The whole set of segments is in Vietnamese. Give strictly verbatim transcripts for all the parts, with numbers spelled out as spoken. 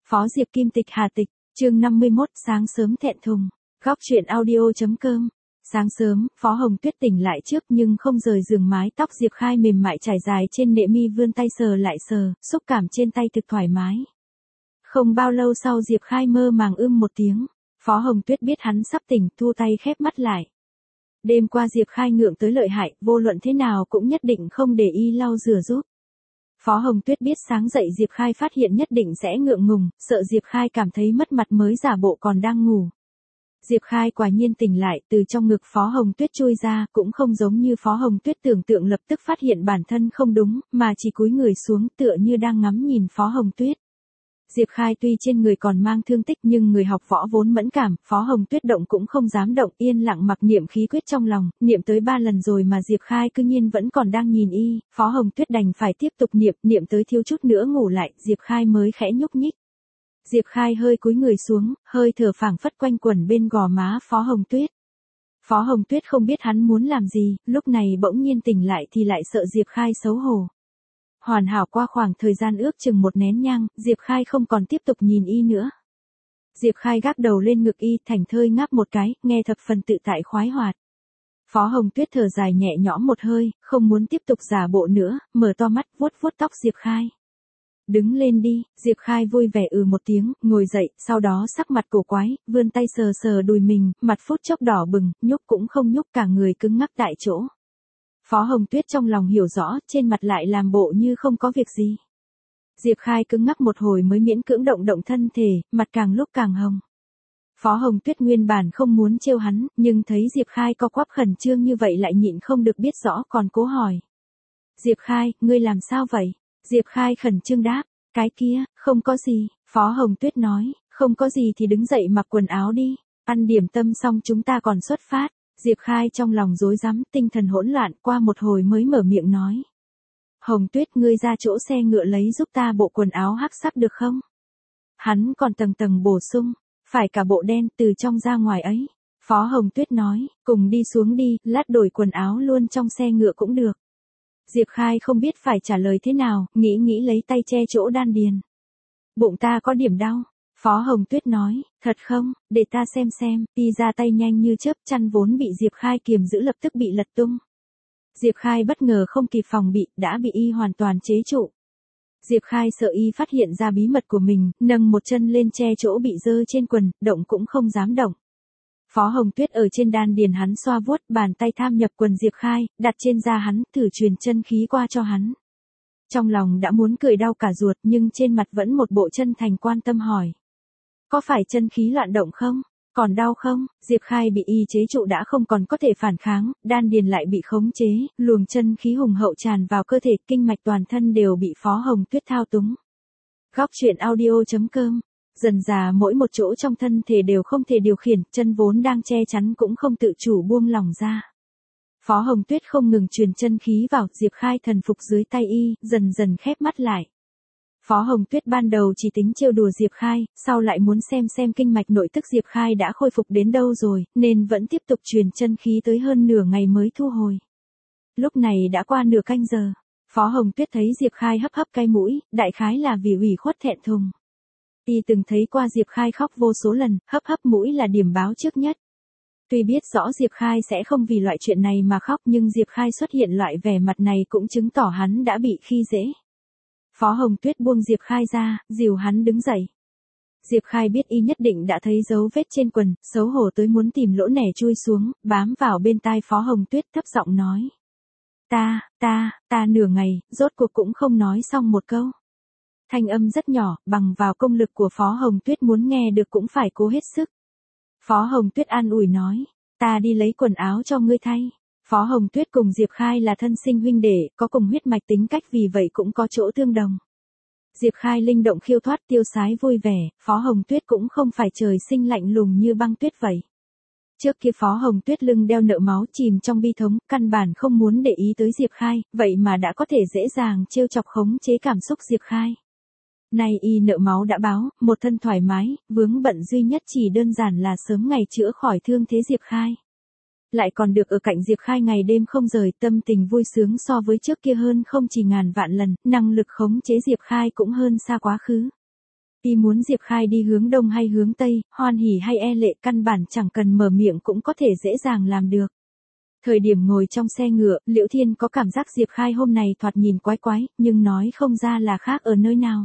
Phó Diệp Kim Tịch Hà Tịch, chương năm mươi mốt sáng sớm thẹn thùng. Góc truyện audio.com. Sáng sớm, Phó Hồng Tuyết tỉnh lại trước nhưng không rời giường, mái tóc Diệp Khai mềm mại trải dài trên nệm mi, vươn tay sờ lại sờ, xúc cảm trên tay thực thoải mái. Không bao lâu sau Diệp Khai mơ màng ưm một tiếng. Phó Hồng Tuyết biết hắn sắp tỉnh, thu tay khép mắt lại. Đêm qua Diệp Khai ngượng tới lợi hại, vô luận thế nào cũng nhất định không để y lau rửa giúp. Phó Hồng Tuyết biết sáng dậy Diệp Khai phát hiện nhất định sẽ ngượng ngùng, sợ Diệp Khai cảm thấy mất mặt mới giả bộ còn đang ngủ. Diệp Khai quả nhiên tỉnh lại, từ trong ngực Phó Hồng Tuyết chui ra, cũng không giống như Phó Hồng Tuyết tưởng tượng lập tức phát hiện bản thân không đúng, mà chỉ cúi người xuống tựa như đang ngắm nhìn Phó Hồng Tuyết. Diệp Khai tuy trên người còn mang thương tích nhưng người học võ vốn mẫn cảm, Phó Hồng Tuyết động cũng không dám động, yên lặng mặc niệm khí quyết trong lòng, niệm tới ba lần rồi mà Diệp Khai cư nhiên vẫn còn đang nhìn y, Phó Hồng Tuyết đành phải tiếp tục niệm, niệm tới thiếu chút nữa ngủ lại, Diệp Khai mới khẽ nhúc nhích. Diệp Khai hơi cúi người xuống, hơi thở phảng phất quanh quẩn bên gò má Phó Hồng Tuyết. Phó Hồng Tuyết không biết hắn muốn làm gì, lúc này bỗng nhiên tỉnh lại thì lại sợ Diệp Khai xấu hổ. Hoàn hảo qua khoảng thời gian ước chừng một nén nhang, Diệp Khai không còn tiếp tục nhìn y nữa. Diệp Khai gác đầu lên ngực y, thảnh thơi ngáp một cái, nghe thập phần tự tại khoái hoạt. Phó Hồng Tuyết thở dài nhẹ nhõm một hơi, không muốn tiếp tục giả bộ nữa, mở to mắt, vuốt vuốt tóc Diệp Khai. Đứng lên đi, Diệp Khai vui vẻ ừ một tiếng, ngồi dậy, sau đó sắc mặt cổ quái, vươn tay sờ sờ đùi mình, mặt phút chốc đỏ bừng, nhúc cũng không nhúc, cả người cứng ngắc tại chỗ. Phó Hồng Tuyết trong lòng hiểu rõ, trên mặt lại làm bộ như không có việc gì. Diệp Khai cứng ngắc một hồi mới miễn cưỡng động động thân thể, mặt càng lúc càng hồng. Phó Hồng Tuyết nguyên bản không muốn trêu hắn, nhưng thấy Diệp Khai co quắp khẩn trương như vậy lại nhịn không được biết rõ còn cố hỏi. Diệp Khai, ngươi làm sao vậy? Diệp Khai khẩn trương đáp, cái kia, không có gì, Phó Hồng Tuyết nói, không có gì thì đứng dậy mặc quần áo đi, ăn điểm tâm xong chúng ta còn xuất phát. Diệp Khai trong lòng rối rắm, tinh thần hỗn loạn, qua một hồi mới mở miệng nói. Hồng Tuyết, ngươi ra chỗ xe ngựa lấy giúp ta bộ quần áo hắc sắc được không? Hắn còn tầng tầng bổ sung, phải cả bộ đen từ trong ra ngoài ấy. Phó Hồng Tuyết nói, cùng đi xuống đi, lát đổi quần áo luôn trong xe ngựa cũng được. Diệp Khai không biết phải trả lời thế nào, nghĩ nghĩ lấy tay che chỗ đan điền. Bụng ta có điểm đau. Phó Hồng Tuyết nói, thật không, để ta xem xem, y ra tay nhanh như chớp, chăn vốn bị Diệp Khai kiềm giữ lập tức bị lật tung. Diệp Khai bất ngờ không kịp phòng bị, đã bị y hoàn toàn chế trụ. Diệp Khai sợ y phát hiện ra bí mật của mình, nâng một chân lên che chỗ bị dơ trên quần, động cũng không dám động. Phó Hồng Tuyết ở trên đan điền hắn xoa vuốt, bàn tay tham nhập quần Diệp Khai, đặt trên da hắn, thử truyền chân khí qua cho hắn. Trong lòng đã muốn cười đau cả ruột nhưng trên mặt vẫn một bộ chân thành quan tâm hỏi. Có phải chân khí loạn động không? Còn đau không? Diệp Khai bị y chế trụ đã không còn có thể phản kháng, đan điền lại bị khống chế, luồng chân khí hùng hậu tràn vào cơ thể, kinh mạch toàn thân đều bị Phó Hồng Tuyết thao túng. Góc truyện audio.com. Dần dà mỗi một chỗ trong thân thể đều không thể điều khiển, chân vốn đang che chắn cũng không tự chủ buông lỏng ra. Phó Hồng Tuyết không ngừng truyền chân khí vào, Diệp Khai thần phục dưới tay y, dần dần khép mắt lại. Phó Hồng Tuyết ban đầu chỉ tính trêu đùa Diệp Khai, sau lại muốn xem xem kinh mạch nội tức Diệp Khai đã khôi phục đến đâu rồi, nên vẫn tiếp tục truyền chân khí tới hơn nửa ngày mới thu hồi. Lúc này đã qua nửa canh giờ, Phó Hồng Tuyết thấy Diệp Khai hấp hấp cái mũi, đại khái là vì ủy khuất thẹn thùng. Y từng thấy qua Diệp Khai khóc vô số lần, hấp hấp mũi là điểm báo trước nhất. Tuy biết rõ Diệp Khai sẽ không vì loại chuyện này mà khóc nhưng Diệp Khai xuất hiện loại vẻ mặt này cũng chứng tỏ hắn đã bị khi dễ. Phó Hồng Tuyết buông Diệp Khai ra, dìu hắn đứng dậy. Diệp Khai biết y nhất định đã thấy dấu vết trên quần, xấu hổ tới muốn tìm lỗ nẻ chui xuống, bám vào bên tai Phó Hồng Tuyết thấp giọng nói. Ta, ta, ta nửa ngày, rốt cuộc cũng không nói xong một câu. Thanh âm rất nhỏ, bằng vào công lực của Phó Hồng Tuyết muốn nghe được cũng phải cố hết sức. Phó Hồng Tuyết an ủi nói, ta đi lấy quần áo cho ngươi thay. Phó Hồng Tuyết cùng Diệp Khai là thân sinh huynh đệ, có cùng huyết mạch tính cách vì vậy cũng có chỗ tương đồng. Diệp Khai linh động khiêu thoát tiêu sái vui vẻ, Phó Hồng Tuyết cũng không phải trời sinh lạnh lùng như băng tuyết vậy. Trước kia Phó Hồng Tuyết lưng đeo nợ máu chìm trong bi thống, căn bản không muốn để ý tới Diệp Khai, vậy mà đã có thể dễ dàng trêu chọc khống chế cảm xúc Diệp Khai. Nay y nợ máu đã báo, một thân thoải mái, vướng bận duy nhất chỉ đơn giản là sớm ngày chữa khỏi thương thế Diệp Khai. Lại còn được ở cạnh Diệp Khai ngày đêm không rời, tâm tình vui sướng so với trước kia hơn không chỉ ngàn vạn lần, năng lực khống chế Diệp Khai cũng hơn xa quá khứ. Y muốn Diệp Khai đi hướng đông hay hướng tây, hoan hỉ hay e lệ, căn bản chẳng cần mở miệng cũng có thể dễ dàng làm được. Thời điểm ngồi trong xe ngựa, Liễu Thiên có cảm giác Diệp Khai hôm nay thoạt nhìn quái quái, nhưng nói không ra là khác ở nơi nào.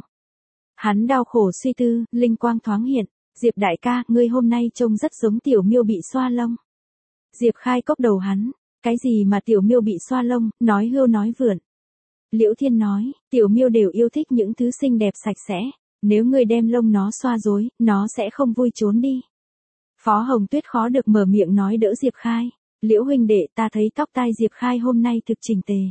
Hắn đau khổ suy tư, linh quang thoáng hiện, Diệp đại ca, ngươi hôm nay trông rất giống tiểu miêu bị xoa lông. Diệp Khai cốc đầu hắn, cái gì mà tiểu miêu bị xoa lông, nói hưu nói vượn. Liễu Thiên nói, tiểu miêu đều yêu thích những thứ xinh đẹp sạch sẽ, nếu ngươi đem lông nó xoa rối, nó sẽ không vui trốn đi. Phó Hồng Tuyết khó được mở miệng nói đỡ Diệp Khai, Liễu huynh đệ, ta thấy tóc tai Diệp Khai hôm nay thực chỉnh tề.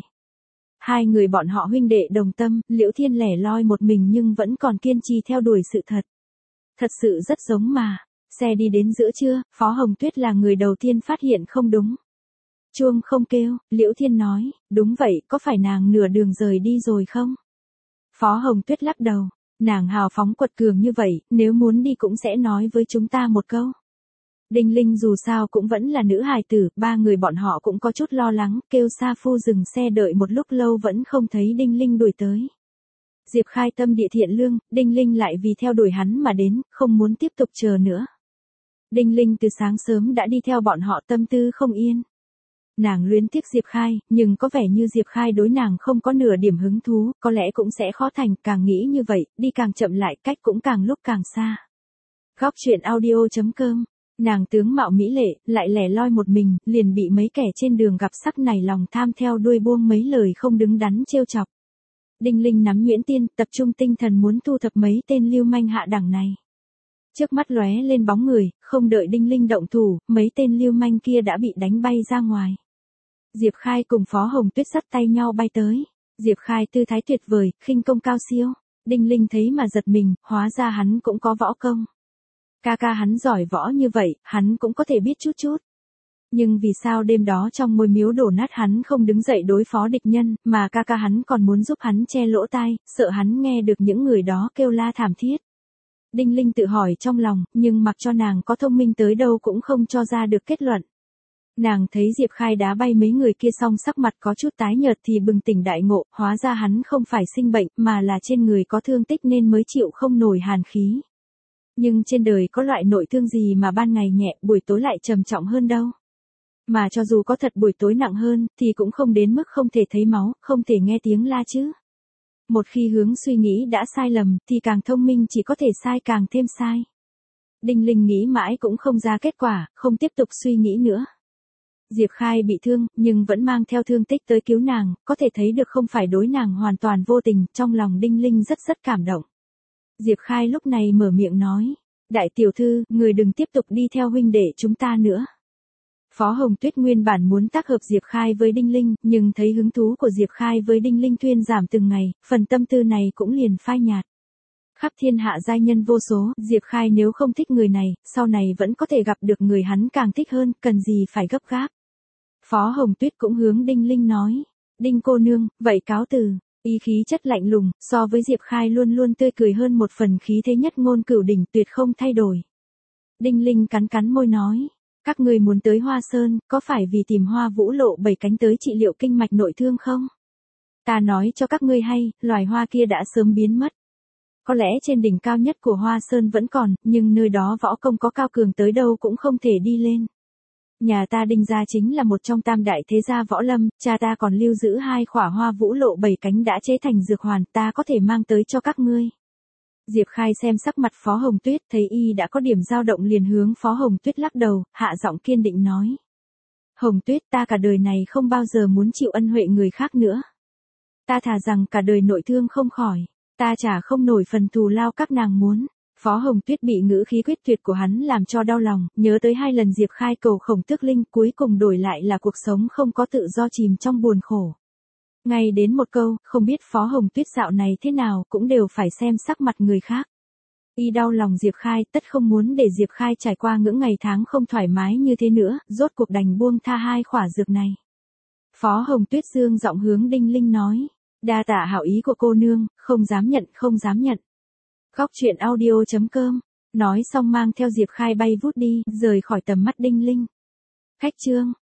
Hai người bọn họ huynh đệ đồng tâm, Liễu Thiên lẻ loi một mình nhưng vẫn còn kiên trì theo đuổi sự thật. Thật sự rất giống mà. Xe đi đến giữa trưa, Phó Hồng Tuyết là người đầu tiên phát hiện không đúng. Chuông không kêu, Liễu Thiên nói, đúng vậy, có phải nàng nửa đường rời đi rồi không? Phó Hồng Tuyết lắc đầu, nàng hào phóng quật cường như vậy, nếu muốn đi cũng sẽ nói với chúng ta một câu. Đinh Linh dù sao cũng vẫn là nữ hài tử, ba người bọn họ cũng có chút lo lắng, kêu Sa Phu dừng xe đợi một lúc lâu vẫn không thấy Đinh Linh đuổi tới. Diệp Khai tâm địa thiện lương, Đinh Linh lại vì theo đuổi hắn mà đến, không muốn tiếp tục chờ nữa. Đinh Linh từ sáng sớm đã đi theo bọn họ tâm tư không yên. Nàng luyến tiếc Diệp Khai, nhưng có vẻ như Diệp Khai đối nàng không có nửa điểm hứng thú, có lẽ cũng sẽ khó thành, càng nghĩ như vậy, đi càng chậm lại, cách cũng càng lúc càng xa. Góc truyện audio chấm com, nàng tướng mạo mỹ lệ, lại lẻ loi một mình, liền bị mấy kẻ trên đường gặp sắc này lòng tham theo đuôi buông mấy lời không đứng đắn trêu chọc. Đinh Linh nắm nhuyễn tiên, tập trung tinh thần muốn thu thập mấy tên lưu manh hạ đẳng này. Trước mắt lóe lên bóng người, không đợi Đinh Linh động thủ, mấy tên lưu manh kia đã bị đánh bay ra ngoài. Diệp Khai cùng Phó Hồng Tuyết dắt tay nhau bay tới. Diệp Khai tư thái tuyệt vời, khinh công cao siêu. Đinh Linh thấy mà giật mình, hóa ra hắn cũng có võ công. Ca ca hắn giỏi võ như vậy, hắn cũng có thể biết chút chút. Nhưng vì sao đêm đó trong ngôi miếu đổ nát hắn không đứng dậy đối phó địch nhân, mà ca ca hắn còn muốn giúp hắn che lỗ tai, sợ hắn nghe được những người đó kêu la thảm thiết. Đinh Linh tự hỏi trong lòng, nhưng mặc cho nàng có thông minh tới đâu cũng không cho ra được kết luận. Nàng thấy Diệp Khai đá bay mấy người kia xong sắc mặt có chút tái nhợt thì bừng tỉnh đại ngộ, hóa ra hắn không phải sinh bệnh mà là trên người có thương tích nên mới chịu không nổi hàn khí. Nhưng trên đời có loại nội thương gì mà ban ngày nhẹ, buổi tối lại trầm trọng hơn đâu. Mà cho dù có thật buổi tối nặng hơn, thì cũng không đến mức không thể thấy máu, không thể nghe tiếng la chứ. Một khi hướng suy nghĩ đã sai lầm, thì càng thông minh chỉ có thể sai càng thêm sai. Đinh Linh nghĩ mãi cũng không ra kết quả, không tiếp tục suy nghĩ nữa. Diệp Khai bị thương, nhưng vẫn mang theo thương tích tới cứu nàng, có thể thấy được không phải đối nàng hoàn toàn vô tình, trong lòng Đinh Linh rất rất cảm động. Diệp Khai lúc này mở miệng nói, đại tiểu thư, người đừng tiếp tục đi theo huynh đệ chúng ta nữa. Phó Hồng Tuyết nguyên bản muốn tác hợp Diệp Khai với Đinh Linh, nhưng thấy hứng thú của Diệp Khai với Đinh Linh thuyên giảm từng ngày, phần tâm tư này cũng liền phai nhạt. Khắp thiên hạ giai nhân vô số, Diệp Khai nếu không thích người này, sau này vẫn có thể gặp được người hắn càng thích hơn, cần gì phải gấp gáp. Phó Hồng Tuyết cũng hướng Đinh Linh nói, Đinh cô nương, vậy cáo từ. Y khí chất lạnh lùng, so với Diệp Khai luôn luôn tươi cười hơn một phần khí thế nhất ngôn cửu đỉnh tuyệt không thay đổi. Đinh Linh cắn cắn môi nói, các người muốn tới Hoa Sơn, có phải vì tìm Hoa Vũ Lộ bảy cánh tới trị liệu kinh mạch nội thương không? Ta nói cho các ngươi hay, loài hoa kia đã sớm biến mất. Có lẽ trên đỉnh cao nhất của Hoa Sơn vẫn còn, nhưng nơi đó võ công có cao cường tới đâu cũng không thể đi lên. Nhà ta Đinh gia chính là một trong tam đại thế gia võ lâm, cha ta còn lưu giữ hai khỏa Hoa Vũ Lộ bảy cánh đã chế thành dược hoàn, ta có thể mang tới cho các ngươi. Diệp Khai xem sắc mặt Phó Hồng Tuyết, thấy y đã có điểm dao động liền hướng Phó Hồng Tuyết lắc đầu, hạ giọng kiên định nói. Hồng Tuyết, ta cả đời này không bao giờ muốn chịu ân huệ người khác nữa. Ta thà rằng cả đời nội thương không khỏi, ta trả không nổi phần thù lao các nàng muốn. Phó Hồng Tuyết bị ngữ khí quyết tuyệt của hắn làm cho đau lòng, nhớ tới hai lần Diệp Khai cầu Khổng Tước Linh, cuối cùng đổi lại là cuộc sống không có tự do chìm trong buồn khổ. Ngay đến một câu, không biết Phó Hồng Tuyết dạo này thế nào cũng đều phải xem sắc mặt người khác. Y đau lòng Diệp Khai, tất không muốn để Diệp Khai trải qua những ngày tháng không thoải mái như thế nữa, rốt cuộc đành buông tha hai khỏa dược này. Phó Hồng Tuyết dương giọng hướng Đinh Linh nói, đa tạ hảo ý của cô nương, không dám nhận, không dám nhận. Góc truyện audio chấm com, nói xong mang theo Diệp Khai bay vút đi, rời khỏi tầm mắt Đinh Linh. Khách chương.